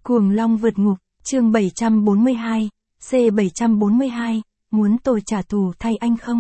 Cuồng Long vượt ngục, chương 742, C742, muốn tôi trả thù thay anh không?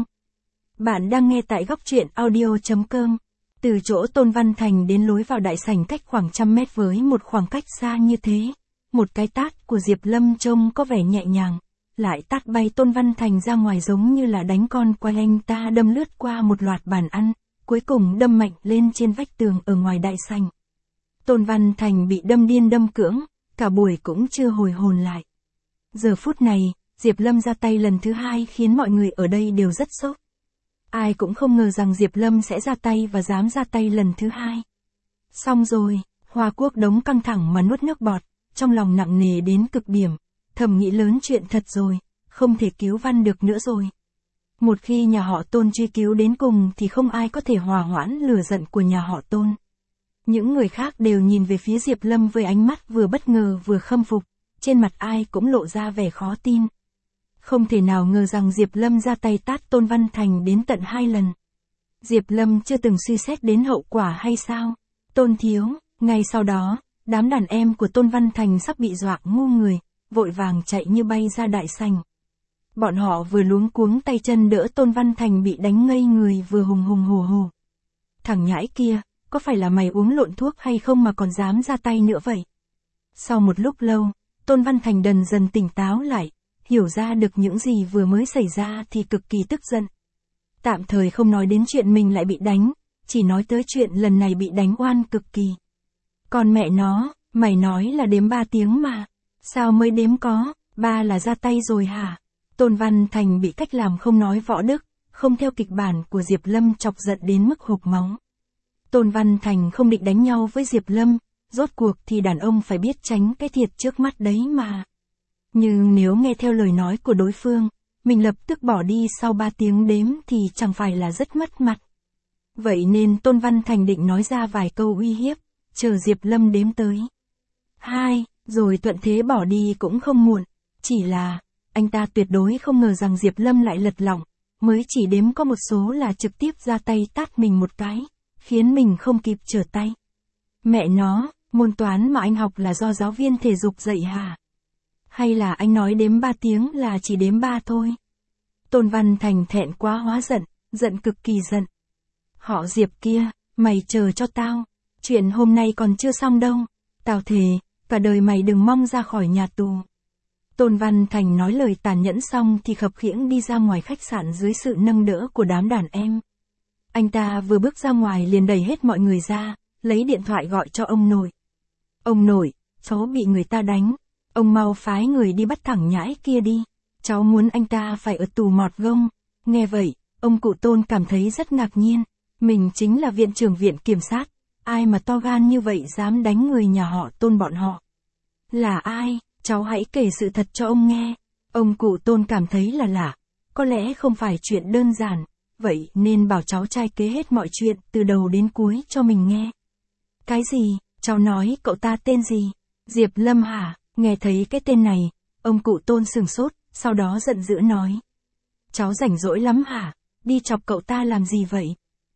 Bạn đang nghe tại góc truyện audio.com. Từ chỗ Tôn Văn Thành đến lối vào đại sảnh cách khoảng 100 mét với một khoảng cách xa như thế. Một cái tát của Diệp Lâm trông có vẻ nhẹ nhàng, lại tát bay Tôn Văn Thành ra ngoài giống như là đánh con quay, anh ta đâm lướt qua một loạt bàn ăn, cuối cùng đâm mạnh lên trên vách tường ở ngoài đại sảnh. Tôn Văn Thành bị đâm điên đâm cưỡng, cả buổi cũng chưa hồi hồn lại. Giờ phút này, Diệp Lâm ra tay lần thứ hai khiến mọi người ở đây đều rất sốc. Ai cũng không ngờ rằng Diệp Lâm sẽ ra tay và dám ra tay lần thứ hai. Xong rồi, Hoa Quốc Đống căng thẳng mà nuốt nước bọt, trong lòng nặng nề đến cực điểm, thầm nghĩ lớn chuyện thật rồi, không thể cứu Văn được nữa rồi. Một khi nhà họ Tôn truy cứu đến cùng thì không ai có thể hòa hoãn lửa giận của nhà họ Tôn. Những người khác đều nhìn về phía Diệp Lâm với ánh mắt vừa bất ngờ vừa khâm phục, trên mặt ai cũng lộ ra vẻ khó tin. Không thể nào ngờ rằng Diệp Lâm ra tay tát Tôn Văn Thành đến tận 2 lần. Diệp Lâm chưa từng suy xét đến hậu quả hay sao? Tôn thiếu, ngay sau đó, đám đàn em của Tôn Văn Thành sắp bị dọa ngu người, vội vàng chạy như bay ra đại sảnh. Bọn họ vừa luống cuống tay chân đỡ Tôn Văn Thành bị đánh ngây người vừa hùng hùng hổ hổ. Thằng nhãi kia, có phải là mày uống lộn thuốc hay không mà còn dám ra tay nữa vậy? Sau một lúc lâu, Tôn Văn Thành dần dần tỉnh táo lại, hiểu ra được những gì vừa mới xảy ra thì cực kỳ tức giận. Tạm thời không nói đến chuyện mình lại bị đánh, chỉ nói tới chuyện lần này bị đánh oan cực kỳ. Còn mẹ nó, mày nói là đếm 3 tiếng mà, sao mới đếm có, 3 là ra tay rồi hả? Tôn Văn Thành bị cách làm không nói võ đức, không theo kịch bản của Diệp Lâm chọc giận đến mức hộc máu. Tôn Văn Thành không định đánh nhau với Diệp Lâm, rốt cuộc thì đàn ông phải biết tránh cái thiệt trước mắt đấy mà. Nhưng nếu nghe theo lời nói của đối phương, mình lập tức bỏ đi sau 3 tiếng đếm thì chẳng phải là rất mất mặt. Vậy nên Tôn Văn Thành định nói ra vài câu uy hiếp, chờ Diệp Lâm đếm tới 2, rồi thuận thế bỏ đi cũng không muộn. Chỉ là, anh ta tuyệt đối không ngờ rằng Diệp Lâm lại lật lọng, mới chỉ đếm có một số là trực tiếp ra tay tát mình một cái, khiến mình không kịp trở tay. Mẹ nó, môn toán mà anh học là do giáo viên thể dục dạy hả? Hay là anh nói đếm 3 tiếng là chỉ đếm 3 thôi? Tôn Văn Thành thẹn quá hóa giận, giận cực kỳ giận. Họ Diệp kia, mày chờ cho tao, chuyện hôm nay còn chưa xong đâu, tao thề, cả đời mày đừng mong ra khỏi nhà tù. Tôn Văn Thành nói lời tàn nhẫn xong thì khập khiễng đi ra ngoài khách sạn dưới sự nâng đỡ của đám đàn em. Anh ta vừa bước ra ngoài liền đẩy hết mọi người ra, lấy điện thoại gọi cho ông nội. Ông nội, cháu bị người ta đánh, ông mau phái người đi bắt thằng nhãi kia đi, cháu muốn anh ta phải ở tù mọt gông. Nghe vậy, ông cụ Tôn cảm thấy rất ngạc nhiên, mình chính là viện trưởng viện kiểm sát, ai mà to gan như vậy dám đánh người nhà họ Tôn bọn họ. Là ai, cháu hãy kể sự thật cho ông nghe. Ông cụ Tôn cảm thấy là lạ, có lẽ không phải chuyện đơn giản, vậy nên bảo cháu trai kế hết mọi chuyện từ đầu đến cuối cho mình nghe. Cái gì, cháu nói cậu ta tên gì? Diệp Lâm hả? Nghe thấy cái tên này, ông cụ Tôn sửng sốt, sau đó giận dữ nói. Cháu rảnh rỗi lắm hả? Đi chọc cậu ta làm gì vậy?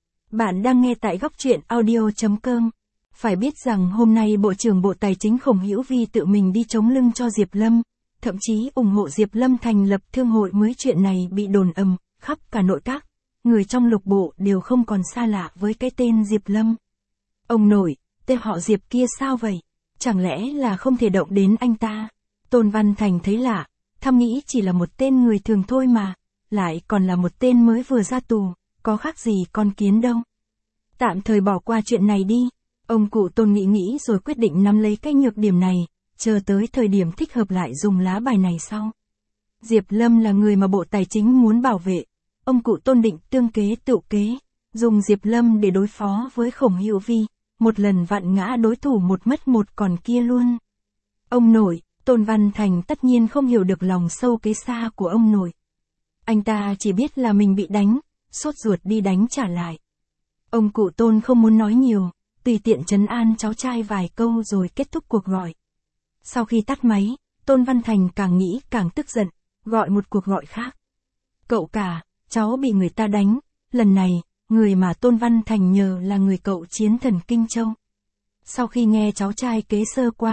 Bạn đang nghe tại góc truyện audio.com. Phải biết rằng hôm nay Bộ trưởng Bộ Tài chính Khổng Hữu Vi tự mình đi chống lưng cho Diệp Lâm, thậm chí ủng hộ Diệp Lâm thành lập thương hội mới, chuyện này bị đồn ầm khắp cả nội các. Người trong lục bộ đều không còn xa lạ với cái tên Diệp Lâm. Ông nội, tên họ Diệp kia sao vậy? Chẳng lẽ là không thể động đến anh ta? Tôn Văn Thành thấy lạ, thầm nghĩ chỉ là một tên người thường thôi mà, lại còn là một tên mới vừa ra tù, có khác gì con kiến đâu. Tạm thời bỏ qua chuyện này đi, ông cụ Tôn nghĩ nghĩ rồi quyết định nắm lấy cái nhược điểm này, chờ tới thời điểm thích hợp lại dùng lá bài này sau. Diệp Lâm là người mà Bộ Tài chính muốn bảo vệ, ông cụ Tôn định tương kế tựu kế, dùng Diệp Lâm để đối phó với Khổng Hữu Vi, một lần vặn ngã đối thủ một mất một còn kia luôn. Ông nội, Tôn Văn Thành tất nhiên không hiểu được lòng sâu kế xa của ông nội. Anh ta chỉ biết là mình bị đánh, sốt ruột đi đánh trả lại. Ông cụ Tôn không muốn nói nhiều, tùy tiện trấn an cháu trai vài câu rồi kết thúc cuộc gọi. Sau khi tắt máy, Tôn Văn Thành càng nghĩ càng tức giận, gọi một cuộc gọi khác. Cậu cả, cháu bị người ta đánh, lần này, người mà Tôn Văn Thành nhờ là người cậu Chiến Thần Kinh Châu. Sau khi nghe cháu trai kế sơ qua,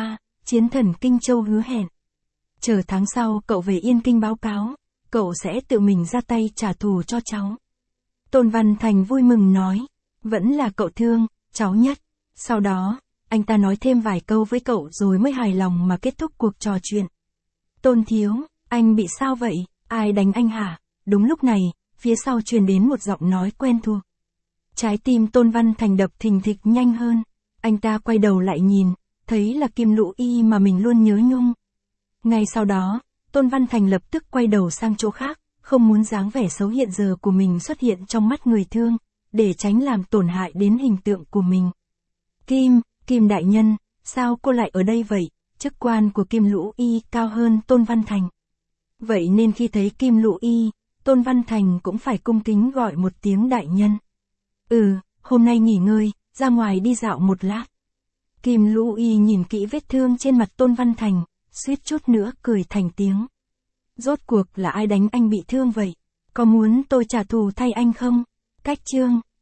Chiến thần Kinh Châu hứa hẹn. Chờ tháng sau cậu về Yên Kinh báo cáo, cậu sẽ tự mình ra tay trả thù cho cháu. Tôn Văn Thành vui mừng nói, vẫn là cậu thương, cháu nhất. Sau đó, anh ta nói thêm vài câu với cậu rồi mới hài lòng mà kết thúc cuộc trò chuyện. Tôn thiếu, anh bị sao vậy, ai đánh anh hả? Đúng lúc này, phía sau truyền đến một giọng nói quen thuộc. Trái tim Tôn Văn Thành đập thình thịch nhanh hơn, anh ta quay đầu lại nhìn, thấy là Kim Lũ Y mà mình luôn nhớ nhung. Ngay sau đó, Tôn Văn Thành lập tức quay đầu sang chỗ khác, không muốn dáng vẻ xấu hiện giờ của mình xuất hiện trong mắt người thương, để tránh làm tổn hại đến hình tượng của mình. Kim đại nhân, sao cô lại ở đây vậy? Chức quan của Kim Lũ Y cao hơn Tôn Văn Thành. Vậy nên khi thấy Kim Lũ Y, Tôn Văn Thành cũng phải cung kính gọi một tiếng đại nhân. Hôm nay nghỉ ngơi, ra ngoài đi dạo một lát. Kim Lũ Y nhìn kỹ vết thương trên mặt Tôn Văn Thành, suýt chút nữa cười thành tiếng. Rốt cuộc là ai đánh anh bị thương vậy? Có muốn tôi trả thù thay anh không? Cách chương